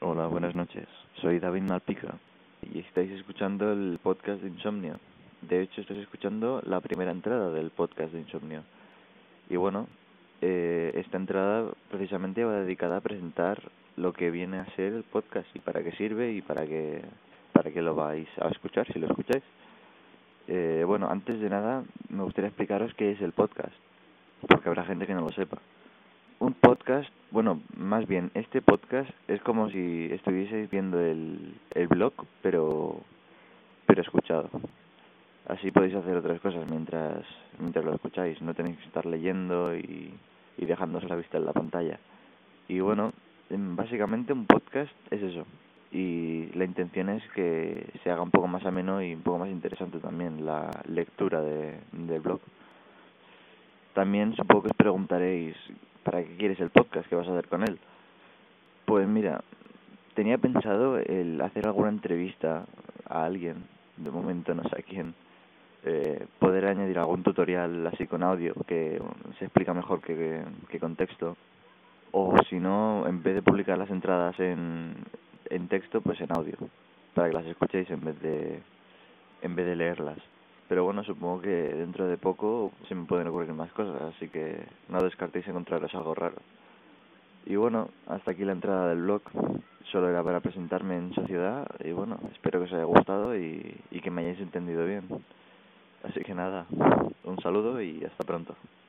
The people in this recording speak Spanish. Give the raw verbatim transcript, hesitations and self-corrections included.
Hola, buenas noches. Soy David Malpica y estáis escuchando el podcast de Insomnio. De hecho, estáis escuchando la primera entrada del podcast de Insomnio. Y bueno, eh, esta entrada precisamente va dedicada a presentar lo que viene a ser el podcast y para qué sirve y para qué, para qué lo vais a escuchar, si lo escucháis. Eh, bueno, antes de nada, me gustaría explicaros qué es el podcast, porque habrá gente que no lo sepa. Un podcast, bueno, más bien, este podcast es como si estuvieseis viendo el, el blog, pero pero escuchado. Así podéis hacer otras cosas mientras mientras lo escucháis. No tenéis que estar leyendo y, y dejándose la vista en la pantalla. Y bueno, em, básicamente un podcast es eso. Y la intención es que se haga un poco más ameno y un poco más interesante también la lectura de, del blog. También supongo que os preguntaréis, ¿para qué quieres el podcast? ¿Qué vas a hacer con él? Pues mira, tenía pensado el hacer alguna entrevista a alguien, de momento no sé a quién, eh, poder añadir algún tutorial así con audio que se explica mejor que, que con texto, o si no, en vez de publicar las entradas en, en texto, pues en audio, para que las escuchéis en vez de en vez de leerlas. Pero bueno, supongo que dentro de poco se me pueden ocurrir más cosas, así que no descartéis encontraros algo raro. Y bueno, hasta aquí la entrada del blog. Solo era para presentarme en sociedad y bueno, espero que os haya gustado y, y que me hayáis entendido bien. Así que nada, un saludo y hasta pronto.